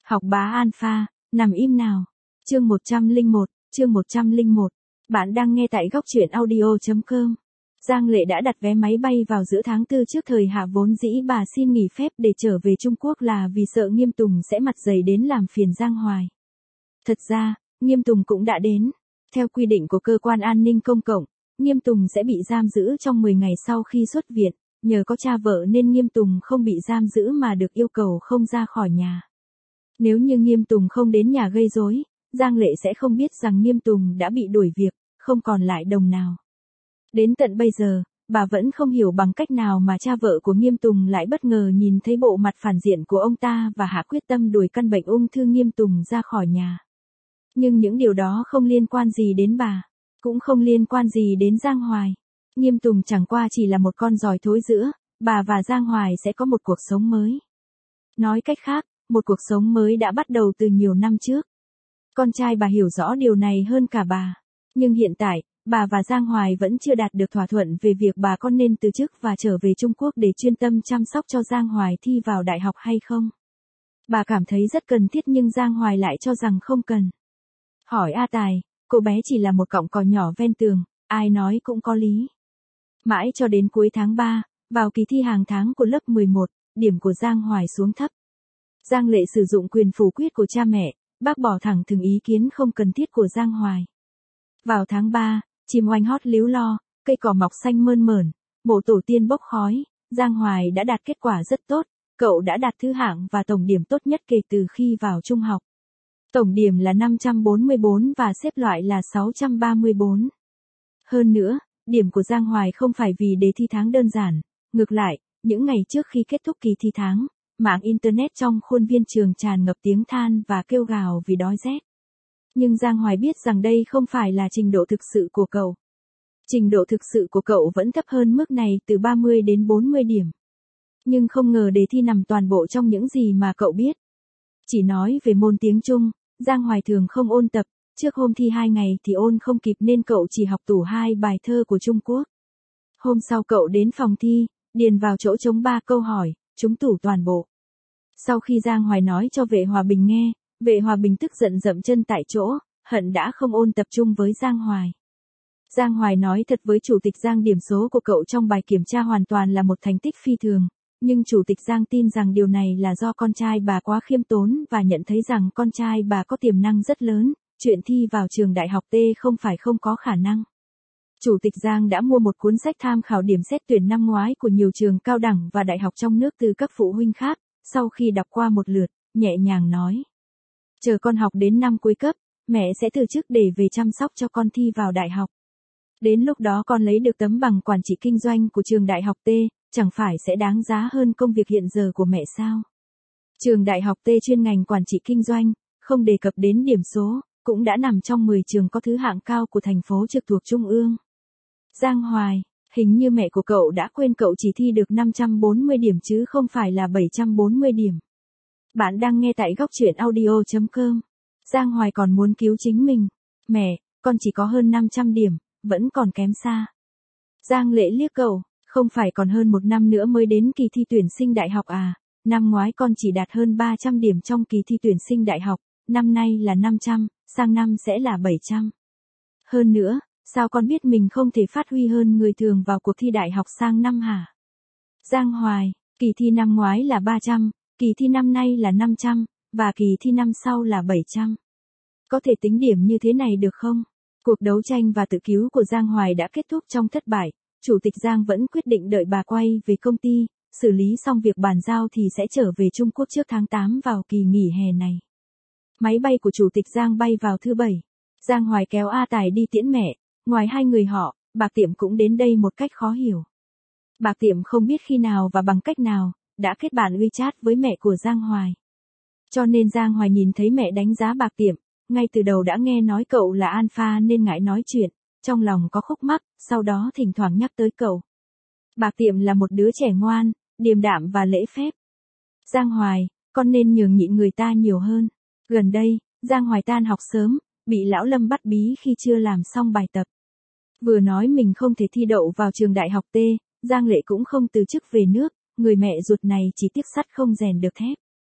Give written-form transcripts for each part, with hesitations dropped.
Học bá alpha, nằm im nào. Chương 101. Bạn đang nghe tại góc truyện audio.com. Giang Lệ đã đặt vé máy bay vào giữa tháng 4 trước thời hạ, vốn dĩ bà xin nghỉ phép để trở về Trung Quốc là vì sợ Nghiêm Tùng sẽ mặt dày đến làm phiền Giang Hoài. Thật ra, Nghiêm Tùng cũng đã đến. Theo quy định của cơ quan an ninh công cộng, Nghiêm Tùng sẽ bị giam giữ trong 10 ngày sau khi xuất viện. Nhờ có cha vợ nên Nghiêm Tùng không bị giam giữ mà được yêu cầu không ra khỏi nhà. Nếu như Nghiêm Tùng không đến nhà gây rối, Giang Lệ sẽ không biết rằng Nghiêm Tùng đã bị đuổi việc, không còn lại đồng nào. Đến tận bây giờ, bà vẫn không hiểu bằng cách nào mà cha vợ của Nghiêm Tùng lại bất ngờ nhìn thấy bộ mặt phản diện của ông ta và hạ quyết tâm đuổi căn bệnh ung thư Nghiêm Tùng ra khỏi nhà. Nhưng những điều đó không liên quan gì đến bà, cũng không liên quan gì đến Giang Hoài. Nghiêm Tùng chẳng qua chỉ là một con giòi thối giữa, bà và Giang Hoài sẽ có một cuộc sống mới. Nói cách khác, một cuộc sống mới đã bắt đầu từ nhiều năm trước. Con trai bà hiểu rõ điều này hơn cả bà. Nhưng hiện tại, bà và Giang Hoài vẫn chưa đạt được thỏa thuận về việc bà có nên từ chức và trở về Trung Quốc để chuyên tâm chăm sóc cho Giang Hoài thi vào đại học hay không. Bà cảm thấy rất cần thiết nhưng Giang Hoài lại cho rằng không cần. Hỏi A Tài, cô bé chỉ là một cọng cỏ nhỏ ven tường, ai nói cũng có lý. Mãi cho đến cuối tháng 3, vào kỳ thi hàng tháng của lớp 11, điểm của Giang Hoài xuống thấp. Giang Lệ sử dụng quyền phủ quyết của cha mẹ, bác bỏ thẳng thừng ý kiến không cần thiết của Giang Hoài. Vào tháng 3, chim oanh hót líu lo, cây cỏ mọc xanh mơn mởn, mộ tổ tiên bốc khói, Giang Hoài đã đạt kết quả rất tốt, cậu đã đạt thứ hạng và tổng điểm tốt nhất kể từ khi vào trung học. Tổng điểm là 544 và xếp loại là 634. Hơn nữa, điểm của Giang Hoài không phải vì đề thi tháng đơn giản, ngược lại, những ngày trước khi kết thúc kỳ thi tháng, mạng Internet trong khuôn viên trường tràn ngập tiếng than và kêu gào vì đói rét. Nhưng Giang Hoài biết rằng đây không phải là trình độ thực sự của cậu. Trình độ thực sự của cậu vẫn thấp hơn mức này từ 30 đến 40 điểm. Nhưng không ngờ đề thi nằm toàn bộ trong những gì mà cậu biết. Chỉ nói về môn tiếng Trung, Giang Hoài thường không ôn tập, trước hôm thi 2 ngày thì ôn không kịp nên cậu chỉ học tủ 2 bài thơ của Trung Quốc. Hôm sau cậu đến phòng thi, điền vào chỗ trống 3 câu hỏi, trúng tủ toàn bộ. Sau khi Giang Hoài nói cho vệ Hòa Bình nghe, vệ Hòa Bình tức giận dậm chân tại chỗ, hận đã không ôn tập trung với Giang Hoài. Giang Hoài nói thật với chủ tịch Giang điểm số của cậu trong bài kiểm tra hoàn toàn là một thành tích phi thường, nhưng chủ tịch Giang tin rằng điều này là do con trai bà quá khiêm tốn và nhận thấy rằng con trai bà có tiềm năng rất lớn, chuyện thi vào trường đại học T không phải không có khả năng. Chủ tịch Giang đã mua một cuốn sách tham khảo điểm xét tuyển năm ngoái của nhiều trường cao đẳng và đại học trong nước từ các phụ huynh khác, sau khi đọc qua một lượt, nhẹ nhàng nói. Chờ con học đến năm cuối cấp, mẹ sẽ từ chức để về chăm sóc cho con thi vào đại học. Đến lúc đó con lấy được tấm bằng quản trị kinh doanh của trường đại học T, chẳng phải sẽ đáng giá hơn công việc hiện giờ của mẹ sao? Trường đại học T chuyên ngành quản trị kinh doanh, không đề cập đến điểm số, cũng đã nằm trong 10 trường có thứ hạng cao của thành phố trực thuộc Trung ương. Giang Hoài, hình như mẹ của cậu đã quên cậu chỉ thi được 540 điểm chứ không phải là 740 điểm. Bạn đang nghe tại góc truyện audio.com. Giang Hoài còn muốn cứu chính mình. Mẹ, con chỉ có hơn 500 điểm, vẫn còn kém xa. Giang Lệ liếc cậu, không phải còn hơn một năm nữa mới đến kỳ thi tuyển sinh đại học à, năm ngoái con chỉ đạt hơn 300 điểm trong kỳ thi tuyển sinh đại học, năm nay là 500, sang năm sẽ là 700. Hơn nữa, sao con biết mình không thể phát huy hơn người thường vào cuộc thi đại học sang năm hả? Giang Hoài, kỳ thi năm ngoái là 300, kỳ thi năm nay là 500, và kỳ thi năm sau là 700. Có thể tính điểm như thế này được không? Cuộc đấu tranh và tự cứu của Giang Hoài đã kết thúc trong thất bại, Chủ tịch Giang vẫn quyết định đợi bà quay về công ty, xử lý xong việc bàn giao thì sẽ trở về Trung Quốc trước tháng 8 vào kỳ nghỉ hè này. Máy bay của Chủ tịch Giang bay vào thứ Bảy. Giang Hoài kéo A Tài đi tiễn mẹ, ngoài hai người họ, Bạc Tiệm cũng đến đây một cách khó hiểu. Bạc Tiệm không biết khi nào và bằng cách nào, đã kết bạn WeChat với mẹ của Giang Hoài. Cho nên Giang Hoài nhìn thấy mẹ đánh giá Bạc Tiệm, ngay từ đầu đã nghe nói cậu là alpha nên ngại nói chuyện, trong lòng có khúc mắc, sau đó thỉnh thoảng nhắc tới cậu. Bạc Tiệm là một đứa trẻ ngoan, điềm đạm và lễ phép. Giang Hoài, con nên nhường nhịn người ta nhiều hơn. Gần đây, Giang Hoài tan học sớm, bị lão Lâm bắt bí khi chưa làm xong bài tập. Vừa nói mình không thể thi đậu vào trường đại học T, Giang Lệ cũng không từ chức về nước, người mẹ ruột này chỉ tiếc sắt không rèn được thép.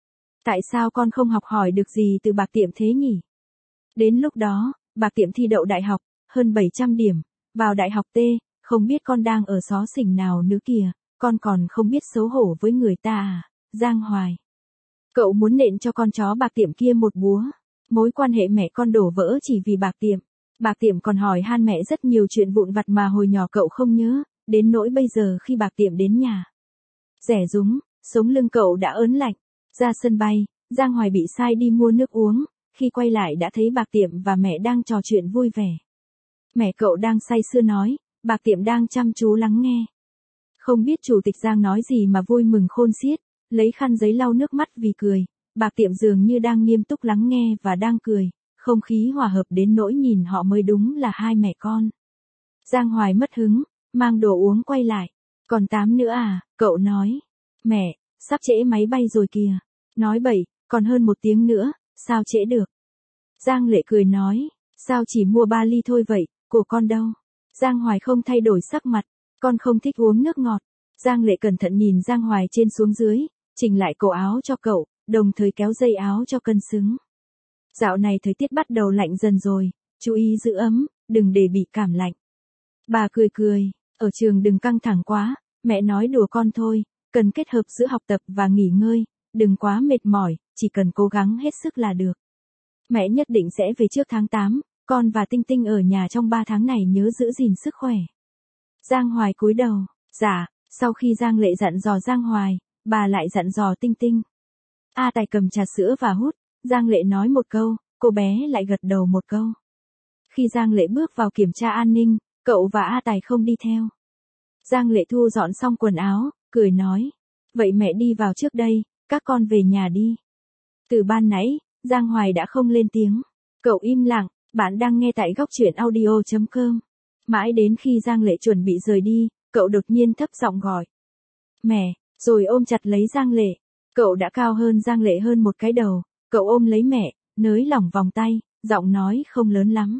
Tại sao con không học hỏi được gì từ Bạc Tiệm thế nhỉ? Đến lúc đó, Bạc Tiệm thi đậu đại học, hơn 700 điểm, vào đại học T, không biết con đang ở xó xỉnh nào nữa kìa, con còn không biết xấu hổ với người ta à, Giang Hoài. Cậu muốn nện cho con chó Bạc Tiệm kia một búa. Mối quan hệ mẹ con đổ vỡ chỉ vì Bạc Tiệm. Bạc Tiệm còn hỏi han mẹ rất nhiều chuyện vụn vặt mà hồi nhỏ cậu không nhớ, đến nỗi bây giờ khi Bạc Tiệm đến nhà. Rẻ rúng, sống lưng cậu đã ớn lạnh. Ra sân bay, Giang Hoài bị sai đi mua nước uống, khi quay lại đã thấy Bạc Tiệm và mẹ đang trò chuyện vui vẻ. Mẹ cậu đang say sưa nói, Bạc Tiệm đang chăm chú lắng nghe. Không biết chủ tịch Giang nói gì mà vui mừng khôn xiết, lấy khăn giấy lau nước mắt vì cười. Bạc Tiệm dường như đang nghiêm túc lắng nghe và đang cười, không khí hòa hợp đến nỗi nhìn họ mới đúng là hai mẹ con. Giang Hoài mất hứng, mang đồ uống quay lại. Còn 8 nữa à, cậu nói. Mẹ, sắp trễ máy bay rồi kìa. Nói bậy, còn hơn 1 tiếng nữa, sao trễ được. Giang Lệ cười nói, sao chỉ mua 3 ly thôi vậy, của con đâu. Giang Hoài không thay đổi sắc mặt, con không thích uống nước ngọt. Giang Lệ cẩn thận nhìn Giang Hoài trên xuống dưới, chỉnh lại cổ áo cho cậu, đồng thời kéo dây áo cho cân xứng. Dạo này thời tiết bắt đầu lạnh dần rồi, chú ý giữ ấm, đừng để bị cảm lạnh. Bà cười cười, ở trường đừng căng thẳng quá, mẹ nói đùa con thôi, cần kết hợp giữa học tập và nghỉ ngơi, đừng quá mệt mỏi, chỉ cần cố gắng hết sức là được. Mẹ nhất định sẽ về trước tháng 8, con và Tinh Tinh ở nhà trong 3 tháng này nhớ giữ gìn sức khỏe. Giang Hoài cúi đầu, dạ, sau khi Giang Lệ dặn dò Giang Hoài, bà lại dặn dò Tinh Tinh. A Tài cầm trà sữa và hút, Giang Lệ nói một câu, cô bé lại gật đầu một câu. Khi Giang Lệ bước vào kiểm tra an ninh, cậu và A Tài không đi theo. Giang Lệ thu dọn xong quần áo, cười nói, vậy mẹ đi vào trước đây, các con về nhà đi. Từ ban nãy, Giang Hoài đã không lên tiếng. Cậu im lặng, bạn đang nghe tại góc truyện audio.com. Mãi đến khi Giang Lệ chuẩn bị rời đi, cậu đột nhiên thấp giọng gọi. Mẹ, rồi ôm chặt lấy Giang Lệ. Cậu đã cao hơn Giang Lệ hơn một cái đầu, cậu ôm lấy mẹ, nới lỏng vòng tay, giọng nói không lớn lắm.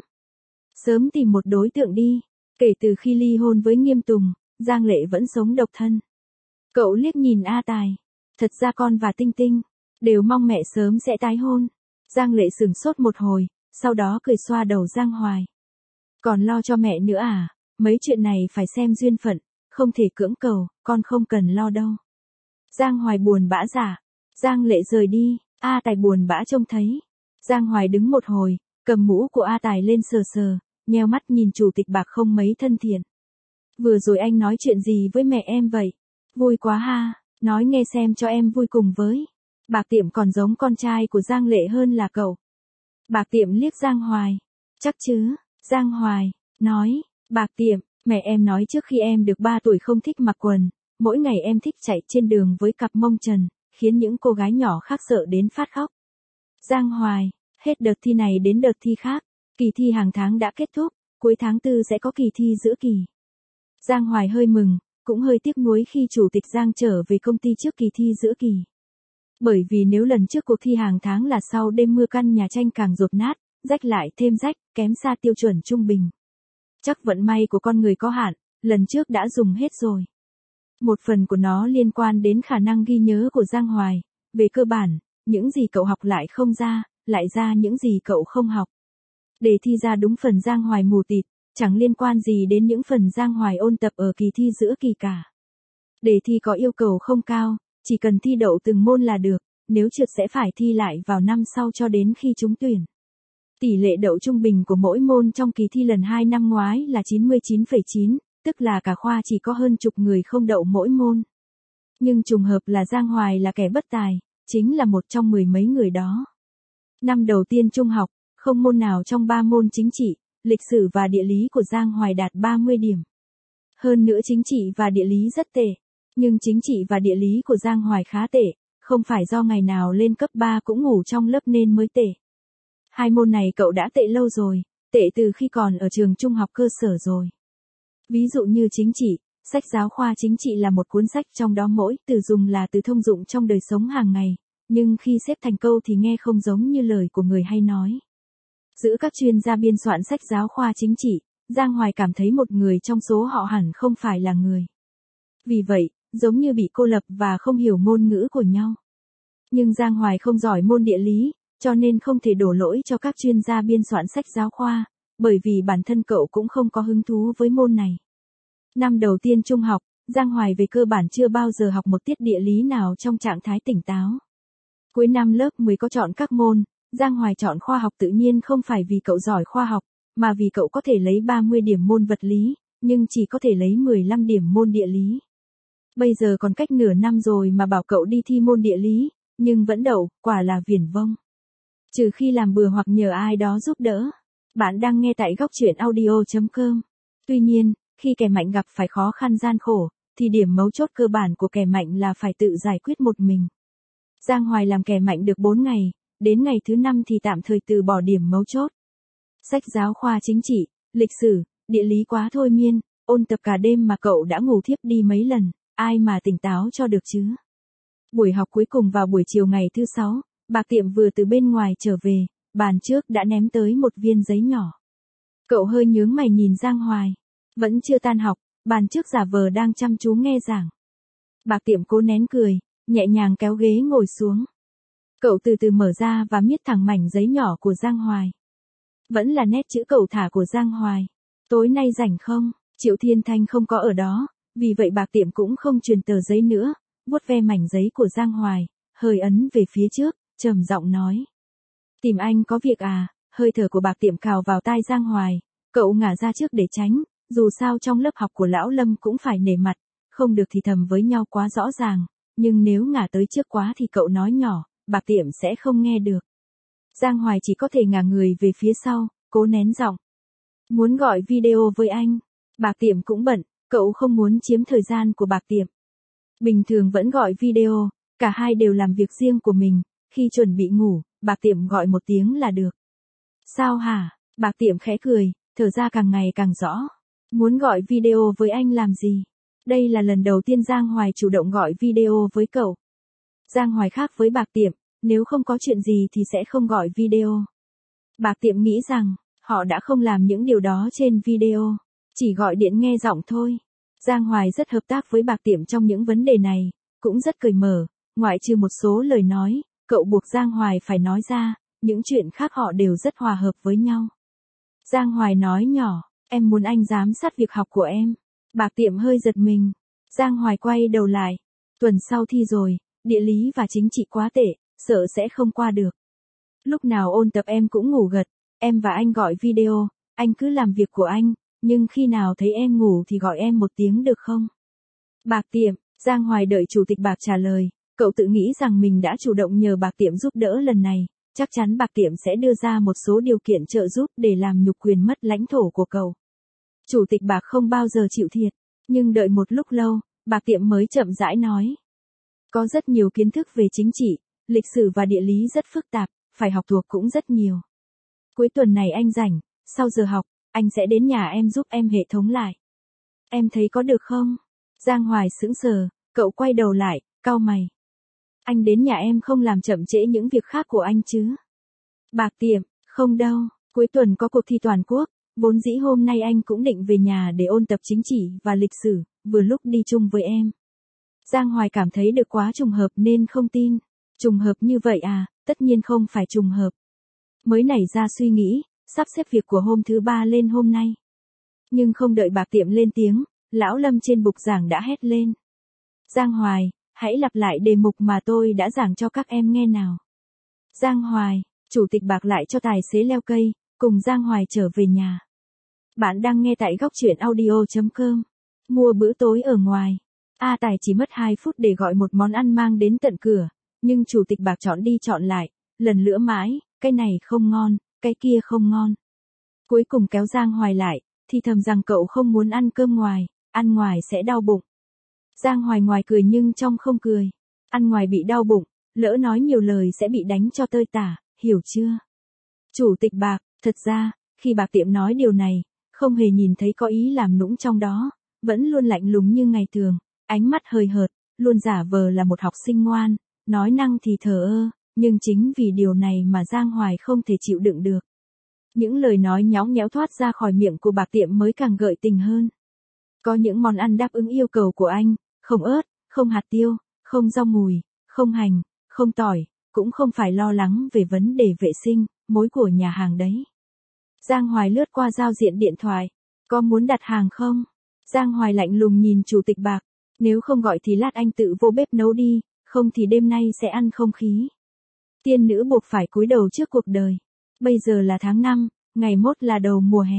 Sớm tìm một đối tượng đi, kể từ khi ly hôn với Nghiêm Tùng, Giang Lệ vẫn sống độc thân. Cậu liếc nhìn A Tài, thật ra con và Tinh Tinh, đều mong mẹ sớm sẽ tái hôn. Giang Lệ sửng sốt một hồi, sau đó cười xoa đầu Giang Hoài. Còn lo cho mẹ nữa à, mấy chuyện này phải xem duyên phận, không thể cưỡng cầu, con không cần lo đâu. Giang Hoài buồn bã giả. Giang Lệ rời đi, A Tài buồn bã trông thấy. Giang Hoài đứng một hồi, cầm mũ của A Tài lên sờ sờ, nheo mắt nhìn chủ tịch Bạc không mấy thân thiện. Vừa rồi anh nói chuyện gì với mẹ em vậy? Vui quá ha, nói nghe xem cho em vui cùng với. Bạc Tiệm còn giống con trai của Giang Lệ hơn là cậu. Bạc Tiệm liếc Giang Hoài. Chắc chứ, Giang Hoài, nói, Bạc Tiệm, mẹ em nói trước khi em được 3 tuổi không thích mặc quần, mỗi ngày em thích chạy trên đường với cặp mông trần, khiến những cô gái nhỏ khác sợ đến phát khóc. Giang Hoài, hết đợt thi này đến đợt thi khác, kỳ thi hàng tháng đã kết thúc, cuối tháng 4 sẽ có kỳ thi giữa kỳ. Giang Hoài hơi mừng, cũng hơi tiếc nuối khi chủ tịch Giang trở về công ty trước kỳ thi giữa kỳ. Bởi vì nếu lần trước cuộc thi hàng tháng là sau đêm mưa căn nhà tranh càng dột nát, rách lại thêm rách, kém xa tiêu chuẩn trung bình. Chắc vận may của con người có hạn, lần trước đã dùng hết rồi. Một phần của nó liên quan đến khả năng ghi nhớ của Giang Hoài. Về cơ bản, những gì cậu học lại không ra, lại ra những gì cậu không học. Để thi ra đúng phần Giang Hoài mù tịt, chẳng liên quan gì đến những phần Giang Hoài ôn tập ở kỳ thi giữa kỳ cả. Đề thi có yêu cầu không cao, chỉ cần thi đậu từng môn là được, nếu trượt sẽ phải thi lại vào năm sau cho đến khi trúng tuyển. Tỷ lệ đậu trung bình của mỗi môn trong kỳ thi lần 2 năm ngoái là 99,9, tức là cả khoa chỉ có hơn chục người không đậu mỗi môn. Nhưng trùng hợp là Giang Hoài là kẻ bất tài, chính là một trong 10 mấy người đó. Năm đầu tiên trung học, không môn nào trong 3 môn chính trị, lịch sử và địa lý của Giang Hoài đạt 30 điểm. Hơn nữa chính trị và địa lý rất tệ, nhưng chính trị và địa lý của Giang Hoài khá tệ, không phải do ngày nào lên cấp 3 cũng ngủ trong lớp nên mới tệ. 2 môn này cậu đã tệ lâu rồi, tệ từ khi còn ở trường trung học cơ sở rồi. Ví dụ như chính trị, sách giáo khoa chính trị là một cuốn sách trong đó mỗi từ dùng là từ thông dụng trong đời sống hàng ngày, nhưng khi xếp thành câu thì nghe không giống như lời của người hay nói. Giữa các chuyên gia biên soạn sách giáo khoa chính trị, Giang Hoài cảm thấy một người trong số họ hẳn không phải là người. Vì vậy, giống như bị cô lập và không hiểu ngôn ngữ của nhau. Nhưng Giang Hoài không giỏi môn địa lý, cho nên không thể đổ lỗi cho các chuyên gia biên soạn sách giáo khoa, bởi vì bản thân cậu cũng không có hứng thú với môn này. Năm đầu tiên trung học, Giang Hoài về cơ bản chưa bao giờ học một tiết địa lý nào trong trạng thái tỉnh táo. Cuối năm lớp 10 có chọn các môn, Giang Hoài chọn khoa học tự nhiên không phải vì cậu giỏi khoa học, mà vì cậu có thể lấy 30 điểm môn vật lý, nhưng chỉ có thể lấy 15 điểm môn địa lý. Bây giờ còn cách nửa năm rồi mà bảo cậu đi thi môn địa lý, nhưng vẫn đậu, quả là viển vông. Trừ khi làm bừa hoặc nhờ ai đó giúp đỡ. Bạn đang nghe tại góc truyện audio.com. Tuy nhiên, khi kẻ mạnh gặp phải khó khăn gian khổ, thì điểm mấu chốt cơ bản của kẻ mạnh là phải tự giải quyết một mình. Giang Hoài làm kẻ mạnh được 4 ngày, đến ngày thứ 5 thì tạm thời từ bỏ điểm mấu chốt. Sách giáo khoa chính trị, lịch sử, địa lý quá thôi miên, ôn tập cả đêm mà cậu đã ngủ thiếp đi mấy lần, ai mà tỉnh táo cho được chứ. Buổi học cuối cùng vào buổi chiều ngày thứ 6, Bạc Tiệm vừa từ bên ngoài trở về, bàn trước đã ném tới một viên giấy nhỏ. Cậu hơi nhướng mày nhìn Giang Hoài. Vẫn chưa tan học, bàn trước giả vờ đang chăm chú nghe giảng. Bạc Tiệm cố nén cười, nhẹ nhàng kéo ghế ngồi xuống. Cậu từ từ mở ra và miết thẳng mảnh giấy nhỏ của Giang Hoài. Vẫn là nét chữ cẩu thả của Giang Hoài. Tối nay rảnh không? Triệu Thiên Thanh không có ở đó, vì vậy Bạc Tiệm cũng không truyền tờ giấy nữa, vuốt ve mảnh giấy của Giang Hoài, hơi ấn về phía trước, trầm giọng nói. Tìm anh có việc à? Hơi thở của Bạc Tiệm cào vào tai Giang Hoài, cậu ngả ra trước để tránh, dù sao trong lớp học của lão Lâm cũng phải nể mặt, không được thì thầm với nhau quá rõ ràng, nhưng nếu ngả tới trước quá thì cậu nói nhỏ, Bạc Tiệm sẽ không nghe được. Giang Hoài chỉ có thể ngả người về phía sau, cố nén giọng. Muốn gọi video với anh. Bạc Tiệm cũng bận, cậu không muốn chiếm thời gian của Bạc Tiệm. Bình thường vẫn gọi video, cả hai đều làm việc riêng của mình, khi chuẩn bị ngủ, Bạc Tiệm gọi một tiếng là được. Sao hả? Bạc Tiệm khẽ cười, thở ra càng ngày càng rõ. Muốn gọi video với anh làm gì? Đây là lần đầu tiên Giang Hoài chủ động gọi video với cậu. Giang Hoài khác với Bạc Tiệm, nếu không có chuyện gì thì sẽ không gọi video. Bạc Tiệm nghĩ rằng, họ đã không làm những điều đó trên video, chỉ gọi điện nghe giọng thôi. Giang Hoài rất hợp tác với Bạc Tiệm trong những vấn đề này, cũng rất cởi mở, ngoại trừ một số lời nói, cậu buộc Giang Hoài phải nói ra, những chuyện khác họ đều rất hòa hợp với nhau. Giang Hoài nói nhỏ, em muốn anh giám sát việc học của em. Bạc Tiệm hơi giật mình. Giang Hoài quay đầu lại. Tuần sau thi rồi, địa lý và chính trị quá tệ, sợ sẽ không qua được. Lúc nào ôn tập em cũng ngủ gật, em và anh gọi video, anh cứ làm việc của anh, nhưng khi nào thấy em ngủ thì gọi em một tiếng được không? Bạc Tiệm, Giang Hoài đợi chủ tịch Bạc trả lời, cậu tự nghĩ rằng mình đã chủ động nhờ Bạc Tiệm giúp đỡ lần này, chắc chắn Bạc Tiệm sẽ đưa ra một số điều kiện trợ giúp để làm nhục quyền mất lãnh thổ của cậu. Chủ tịch Bạc không bao giờ chịu thiệt, nhưng đợi một lúc lâu, Bạc Tiệm mới chậm rãi nói. Có rất nhiều kiến thức về chính trị, lịch sử và địa lý rất phức tạp, phải học thuộc cũng rất nhiều. Cuối tuần này anh rảnh, sau giờ học, anh sẽ đến nhà em giúp em hệ thống lại. Em thấy có được không? Giang Hoài sững sờ, cậu quay đầu lại, cau mày. Anh đến nhà em không làm chậm trễ những việc khác của anh chứ? Bạc Tiệm, không đâu, cuối tuần có cuộc thi toàn quốc, vốn dĩ hôm nay anh cũng định về nhà để ôn tập chính trị và lịch sử, vừa lúc đi chung với em. Giang Hoài cảm thấy được quá trùng hợp nên không tin. Trùng hợp như vậy à, tất nhiên không phải trùng hợp. Mới nảy ra suy nghĩ, sắp xếp việc của hôm thứ 3 lên hôm nay. Nhưng không đợi Bạc Tiệm lên tiếng, lão Lâm trên bục giảng đã hét lên. Giang Hoài, hãy lặp lại đề mục mà tôi đã giảng cho các em nghe nào. Giang Hoài, chủ tịch Bạc lại cho tài xế leo cây, cùng Giang Hoài trở về nhà. Bạn đang nghe tại góc truyện audio.com. Mua bữa tối ở ngoài. A Tài chỉ mất 2 phút để gọi một món ăn mang đến tận cửa, nhưng chủ tịch Bạc chọn đi chọn lại, lần lữa mãi, cái này không ngon, cái kia không ngon. Cuối cùng kéo Giang Hoài lại, thì thầm rằng cậu không muốn ăn cơm ngoài, ăn ngoài sẽ đau bụng. Giang Hoài ngoài cười nhưng trong không cười. Ăn ngoài bị đau bụng, lỡ nói nhiều lời sẽ bị đánh cho tơi tả, hiểu chưa? Chủ tịch Bạc, thật ra, khi Bạc Tiệm nói điều này, không hề nhìn thấy có ý làm nũng trong đó, vẫn luôn lạnh lùng như ngày thường, ánh mắt hời hợt, luôn giả vờ là một học sinh ngoan, nói năng thì thờ ơ, nhưng chính vì điều này mà Giang Hoài không thể chịu đựng được. Những lời nói nhõng nhẽo thoát ra khỏi miệng của Bạc Tiệm mới càng gợi tình hơn. Có những món ăn đáp ứng yêu cầu của anh, không ớt, không hạt tiêu, không rau mùi, không hành, không tỏi, cũng không phải lo lắng về vấn đề vệ sinh, mối của nhà hàng đấy. Giang Hoài lướt qua giao diện điện thoại. Có muốn đặt hàng không? Giang Hoài lạnh lùng nhìn chủ tịch Bạc. Nếu không gọi thì lát anh tự vô bếp nấu đi, không thì đêm nay sẽ ăn không khí. Tiên nữ buộc phải cúi đầu trước cuộc đời. Bây giờ là tháng 5, ngày mốt là đầu mùa hè.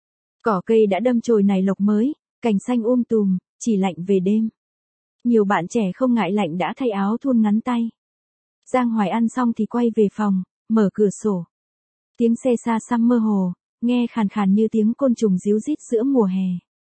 Cỏ cây đã đâm chồi nảy lộc mới, cành xanh tùm, chỉ lạnh về đêm. Nhiều bạn trẻ không ngại lạnh đã thay áo thun ngắn tay. Giang Hoài ăn xong thì quay về phòng, mở cửa sổ. Tiếng xe xa xăm mơ hồ, nghe khàn khàn như tiếng côn trùng ríu rít giữa mùa hè.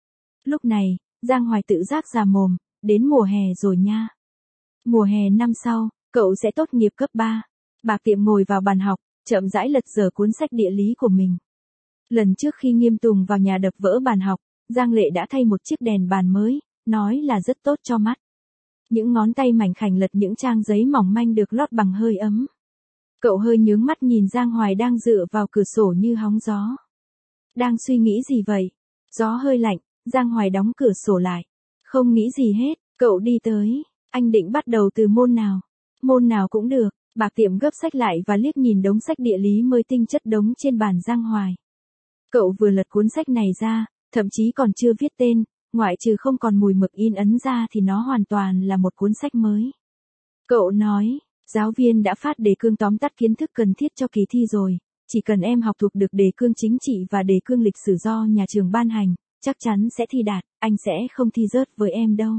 Lúc này, Giang Hoài tự giác ra mồm, đến mùa hè rồi nha. Mùa hè năm sau, cậu sẽ tốt nghiệp cấp 3. Bạc Tiệm ngồi vào bàn học, chậm rãi lật dở cuốn sách địa lý của mình. Lần trước khi Nghiêm Tùng vào nhà đập vỡ bàn học, Giang Lệ đã thay một chiếc đèn bàn mới, nói là rất tốt cho mắt. Những ngón tay mảnh khảnh lật những trang giấy mỏng manh được lót bằng hơi ấm. Cậu hơi nhướng mắt nhìn Giang Hoài đang dựa vào cửa sổ như hóng gió. Đang suy nghĩ gì vậy? Gió hơi lạnh, Giang Hoài đóng cửa sổ lại. Không nghĩ gì hết, cậu đi tới. Anh định bắt đầu từ môn nào? Môn nào cũng được. Bạc Tiệm gấp sách lại và liếc nhìn đống sách địa lý mới tinh chất đống trên bàn Giang Hoài. Cậu vừa lật cuốn sách này ra, thậm chí còn chưa viết tên, ngoại trừ không còn mùi mực in ấn ra thì nó hoàn toàn là một cuốn sách mới. Cậu nói, giáo viên đã phát đề cương tóm tắt kiến thức cần thiết cho kỳ thi rồi, chỉ cần em học thuộc được đề cương chính trị và đề cương lịch sử do nhà trường ban hành, chắc chắn sẽ thi đạt, anh sẽ không thi rớt với em đâu.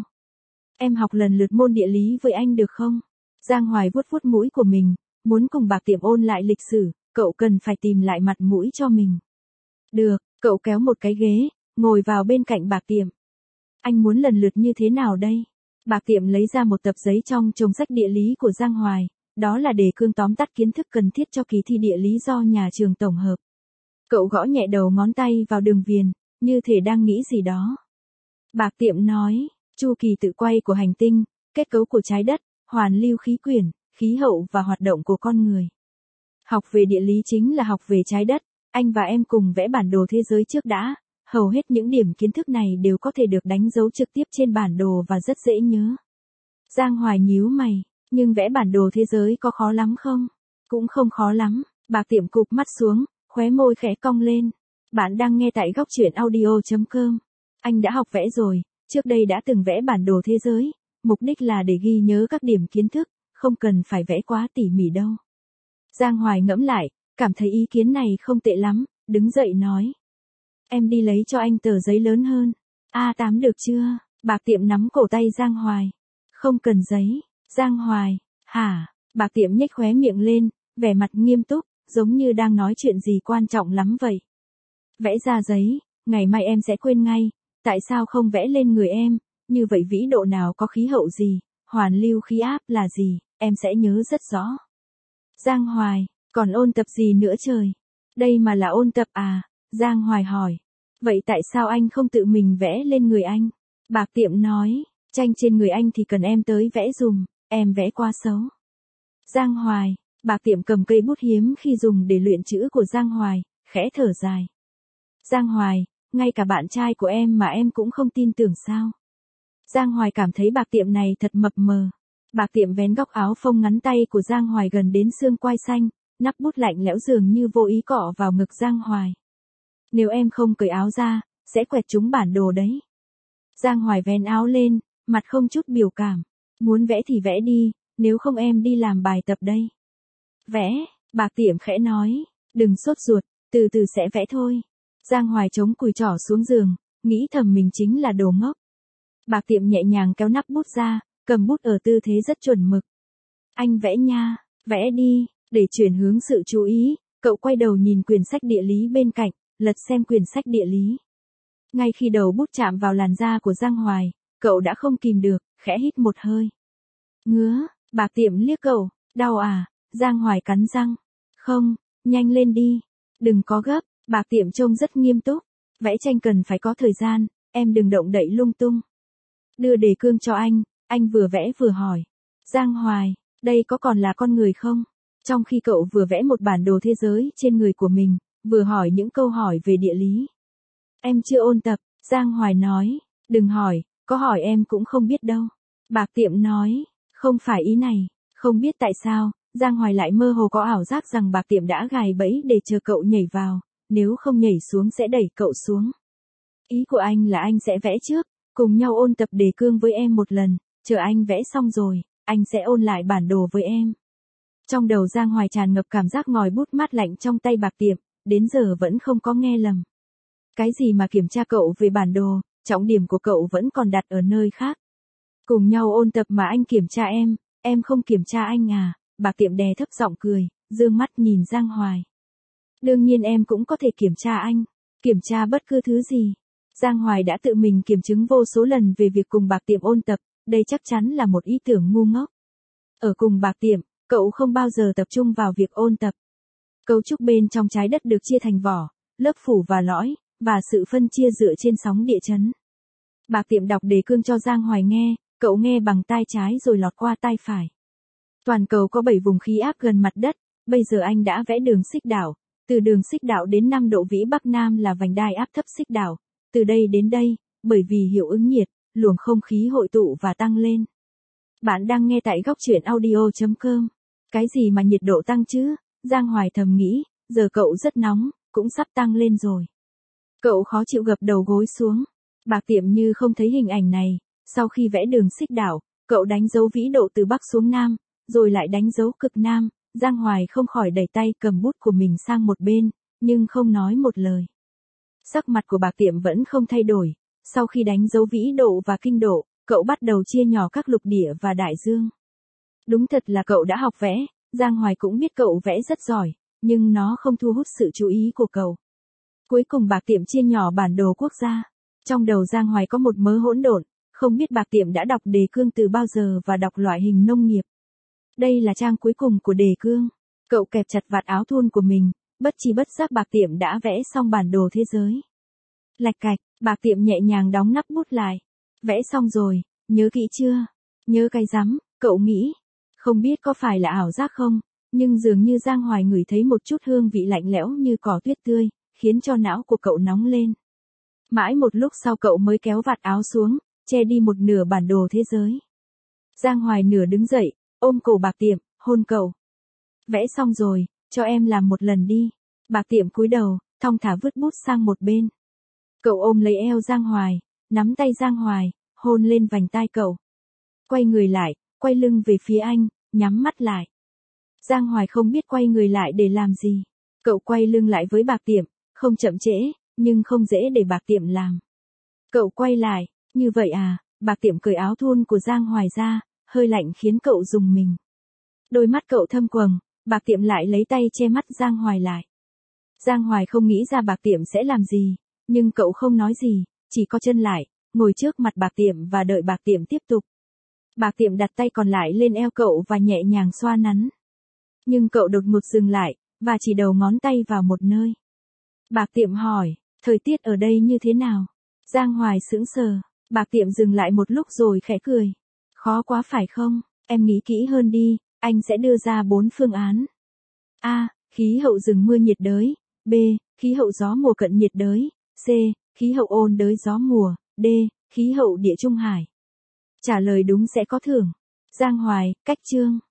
Em học lần lượt môn địa lý với anh được không? Giang Hoài vuốt vuốt mũi của mình, muốn cùng Bạc Tiệm ôn lại lịch sử, cậu cần phải tìm lại mặt mũi cho mình. Được, cậu kéo một cái ghế, ngồi vào bên cạnh Bạc Tiệm. Anh muốn lần lượt như thế nào đây? Bạc Tiệm lấy ra một tập giấy trong chồng sách địa lý của Giang Hoài, đó là đề cương tóm tắt kiến thức cần thiết cho kỳ thi địa lý do nhà trường tổng hợp. Cậu gõ nhẹ đầu ngón tay vào đường viền, như thể đang nghĩ gì đó. Bạc Tiệm nói, chu kỳ tự quay của hành tinh, kết cấu của trái đất, hoàn lưu khí quyển, khí hậu và hoạt động của con người. Học về địa lý chính là học về trái đất, anh và em cùng vẽ bản đồ thế giới trước đã, hầu hết những điểm kiến thức này đều có thể được đánh dấu trực tiếp trên bản đồ và rất dễ nhớ. Giang Hoài nhíu mày, nhưng vẽ bản đồ thế giới có khó lắm không? Cũng không khó lắm, Bạc Tiệm cụp mắt xuống, khóe môi khẽ cong lên. Bạn đang nghe tại góc truyện audio.com. Anh đã học vẽ rồi, trước đây đã từng vẽ bản đồ thế giới, mục đích là để ghi nhớ các điểm kiến thức, không cần phải vẽ quá tỉ mỉ đâu. Giang Hoài ngẫm lại, cảm thấy ý kiến này không tệ lắm, đứng dậy nói. Em đi lấy cho anh tờ giấy lớn hơn. A8 được chưa? Bạc Tiệm nắm cổ tay Giang Hoài. Không cần giấy. Giang Hoài, hả? Bạc Tiệm nhếch khóe miệng lên, vẻ mặt nghiêm túc, giống như đang nói chuyện gì quan trọng lắm vậy. Vẽ ra giấy, ngày mai em sẽ quên ngay, tại sao không vẽ lên người em, như vậy vĩ độ nào có khí hậu gì, hoàn lưu khí áp là gì, em sẽ nhớ rất rõ. Giang Hoài, còn ôn tập gì nữa trời? Đây mà là ôn tập à? Giang Hoài hỏi. Vậy tại sao anh không tự mình vẽ lên người anh? Bạc Tiệm nói, tranh trên người anh thì cần em tới vẽ dùm, em vẽ quá xấu. Giang Hoài, Bạc Tiệm cầm cây bút hiếm khi dùng để luyện chữ của Giang Hoài, khẽ thở dài. Giang Hoài, ngay cả bạn trai của em mà em cũng không tin tưởng sao? Giang Hoài cảm thấy Bạc Tiệm này thật mập mờ. Bạc Tiệm vén góc áo phông ngắn tay của Giang Hoài gần đến xương quai xanh, nắp bút lạnh lẽo dường như vô ý cọ vào ngực Giang Hoài. Nếu em không cởi áo ra, sẽ quẹt trúng bản đồ đấy. Giang Hoài vén áo lên, mặt không chút biểu cảm. Muốn vẽ thì vẽ đi, nếu không em đi làm bài tập đây. Vẽ, Bạc Tiệm khẽ nói, đừng sốt ruột, từ từ sẽ vẽ thôi. Giang Hoài chống cùi trỏ xuống giường, nghĩ thầm mình chính là đồ ngốc. Bạc Tiệm nhẹ nhàng kéo nắp bút ra, cầm bút ở tư thế rất chuẩn mực. Anh vẽ nha, vẽ đi, để chuyển hướng sự chú ý, cậu quay đầu nhìn quyển sách địa lý bên cạnh, lật xem quyển sách địa lý. Ngay khi đầu bút chạm vào làn da của Giang Hoài, cậu đã không kìm được, khẽ hít một hơi. Ngứa, Bạc Tiệm liếc cậu, đau à? Giang Hoài cắn răng. Không, nhanh lên đi, đừng có gấp. Bạc Tiệm trông rất nghiêm túc. Vẽ tranh cần phải có thời gian, em đừng động đậy lung tung. Đưa đề cương cho anh vừa vẽ vừa hỏi. Giang Hoài, đây có còn là con người không? Trong khi cậu vừa vẽ một bản đồ thế giới trên người của mình, vừa hỏi những câu hỏi về địa lý. Em chưa ôn tập, Giang Hoài nói, đừng hỏi, có hỏi em cũng không biết đâu. Bạc Tiệm nói, không phải ý này, Không biết tại sao, Giang Hoài lại mơ hồ có ảo giác rằng Bạc Tiệm đã gài bẫy để chờ cậu nhảy vào, nếu không nhảy xuống sẽ đẩy cậu xuống. Ý của anh là anh sẽ vẽ trước, cùng nhau ôn tập đề cương với em một lần, chờ anh vẽ xong rồi, anh sẽ ôn lại bản đồ với em. Trong đầu Giang Hoài tràn ngập cảm giác ngòi bút mát lạnh trong tay Bạc Tiệm, đến giờ vẫn không có nghe lầm. Cái gì mà kiểm tra cậu về bản đồ, trọng điểm của cậu vẫn còn đặt ở nơi khác. Cùng nhau ôn tập mà anh kiểm tra em không kiểm tra anh à, Bạc Tiệm đè thấp giọng cười, dương mắt nhìn Giang Hoài. Đương nhiên em cũng có thể kiểm tra anh, kiểm tra bất cứ thứ gì. Giang Hoài đã tự mình kiểm chứng vô số lần về việc cùng Bạc Tiệm ôn tập, đây chắc chắn là một ý tưởng ngu ngốc. Ở cùng Bạc Tiệm, cậu không bao giờ tập trung vào việc ôn tập. Cấu trúc bên trong trái đất được chia thành vỏ, lớp phủ và lõi, và sự phân chia dựa trên sóng địa chấn. Bạc Tiệm đọc đề cương cho Giang Hoài nghe, cậu nghe bằng tai trái rồi lọt qua tai phải. Toàn cầu có 7 vùng khí áp gần mặt đất, bây giờ anh đã vẽ đường xích đảo, từ đường xích đảo đến 5 độ vĩ Bắc Nam là vành đai áp thấp xích đảo, từ đây đến đây, bởi vì hiệu ứng nhiệt, luồng không khí hội tụ và tăng lên. Bạn đang nghe tại góc truyện audio.com. Cái gì mà nhiệt độ tăng chứ? Giang Hoài thầm nghĩ, giờ cậu rất nóng, cũng sắp tăng lên rồi. Cậu khó chịu gập đầu gối xuống. Bạc Tiệm như không thấy hình ảnh này, sau khi vẽ đường xích đảo, cậu đánh dấu vĩ độ từ Bắc xuống Nam, rồi lại đánh dấu cực Nam. Giang Hoài không khỏi đẩy tay cầm bút của mình sang một bên, nhưng không nói một lời. Sắc mặt của Bạc Tiệm vẫn không thay đổi, sau khi đánh dấu vĩ độ và kinh độ, cậu bắt đầu chia nhỏ các lục địa và đại dương. Đúng thật là cậu đã học vẽ, Giang Hoài cũng biết cậu vẽ rất giỏi, nhưng nó không thu hút sự chú ý của cậu. Cuối cùng Bạc Tiệm chia nhỏ bản đồ quốc gia. Trong đầu Giang Hoài có một mớ hỗn độn, không biết Bạc Tiệm đã đọc đề cương từ bao giờ và đọc loại hình nông nghiệp. Đây là trang cuối cùng của đề cương. Cậu kẹp chặt vạt áo thun của mình, bất chi bất giác Bạc Tiệm đã vẽ xong bản đồ thế giới. Lạch cạch, Bạc Tiệm nhẹ nhàng đóng nắp bút lại. Vẽ xong rồi, nhớ kỹ chưa? Nhớ cái rắm, cậu nghĩ. Không biết có phải là ảo giác không, nhưng dường như Giang Hoài ngửi thấy một chút hương vị lạnh lẽo như cỏ tuyết tươi, khiến cho não của cậu nóng lên. Mãi một lúc sau cậu mới kéo vạt áo xuống, che đi một nửa bản đồ thế giới. Giang Hoài nửa đứng dậy, ôm cổ Bạc Tiệm, hôn cậu. Vẽ xong rồi, cho em làm một lần đi. Bạc Tiệm cúi đầu, thong thả vứt bút sang một bên. Cậu ôm lấy eo Giang Hoài, nắm tay Giang Hoài, hôn lên vành tai cậu. Quay người lại, quay lưng về phía anh, nhắm mắt lại. Giang Hoài không biết quay người lại để làm gì. Cậu quay lưng lại với Bạc Tiệm, không chậm trễ, nhưng không dễ để Bạc Tiệm làm. Cậu quay lại, như vậy à, Bạc Tiệm cởi áo thun của Giang Hoài ra, hơi lạnh khiến cậu rùng mình. Đôi mắt cậu thâm quầng, Bạc Tiệm lại lấy tay che mắt Giang Hoài lại. Giang Hoài không nghĩ ra Bạc Tiệm sẽ làm gì, nhưng cậu không nói gì, chỉ co chân lại, ngồi trước mặt Bạc Tiệm và đợi Bạc Tiệm tiếp tục. Bạc Tiệm đặt tay còn lại lên eo cậu và nhẹ nhàng xoa nắn. Nhưng cậu đột ngột dừng lại, và chỉ đầu ngón tay vào một nơi. Bạc Tiệm hỏi, thời tiết ở đây như thế nào? Giang Hoài sững sờ, Bạc Tiệm dừng lại một lúc rồi khẽ cười. Khó quá phải không? Em nghĩ kỹ hơn đi, anh sẽ đưa ra 4 phương án. A. Khí hậu rừng mưa nhiệt đới. B. Khí hậu gió mùa cận nhiệt đới. C. Khí hậu ôn đới gió mùa. D. Khí hậu địa trung hải. Trả lời đúng sẽ có thưởng. Giang Hoài, cách chương.